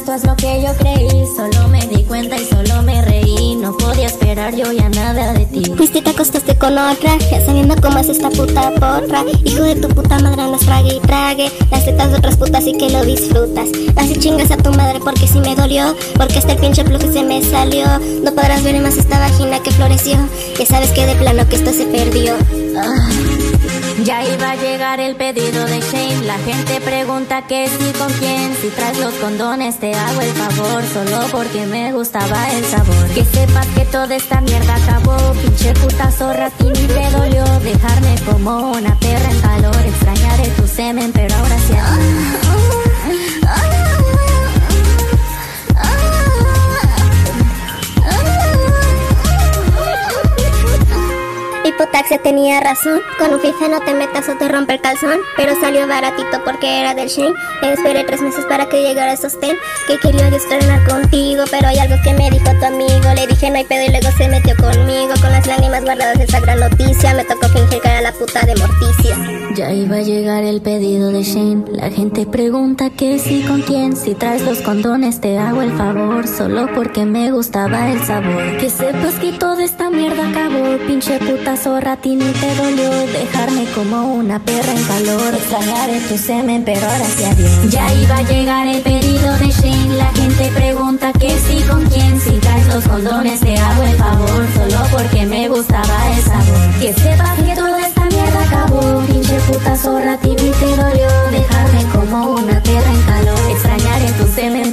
esto es lo que yo creí. Solo me di cuenta y solo me reí. No podía esperar yo ya nada de ti. Fuiste y te acostaste con otra, ya sabiendo cómo es esta puta porra. Hijo de tu puta madre, andas trague y trague las tetas de otras putas y que lo disfrutas. Vas y chingas a tu madre porque sí me dolió, porque hasta el pinche pluje se me salió. No podrás ver más esta vagina que floreció. Ya sabes que de plano que esto se perdió. Ya iba a llegar el pedido de Shane. La gente pregunta que sí, con quién. Si traes los condones te hago el favor, solo porque me gustaba el sabor. Que sepas que toda esta mierda acabó. Pinche puta zorra, a ti ni te dolió dejarme como una perra en calor. Extrañaré tu semen, pero ahora sí Hipotaxia tenía razón, con un FIFA no te metas o te rompe el calzón. Pero salió baratito porque era del Shane. Esperé 3 meses para que llegara a sostén. Que quería yo estrenar contigo, pero hay algo que me dijo tu amigo. Le dije no hay pedo y luego se metió conmigo. Con las lágrimas guardadas de esa gran noticia, me tocó fingir que era la puta de Morticia. Ya iba a llegar el pedido de Shane. La gente pregunta que sí, con quién. Si traes los condones te hago el favor, solo porque me gustaba el sabor. Que sepas que toda esta mierda acabó. Pinche puta zorra, a ti ni te dolió dejarme como una perra en calor. Extrañaré tu semen, pero ahora sí adiós. Ya iba a llegar el pedido de Shane. La gente pregunta que sí, con quién. Si traes los condones te hago el favor, solo porque me gustaba el sabor. Que sepas que toda esta mierda acabó. Pinche puta zorra, a ti ni te dolió dejarme como una perra en calor. Extrañaré tu semen,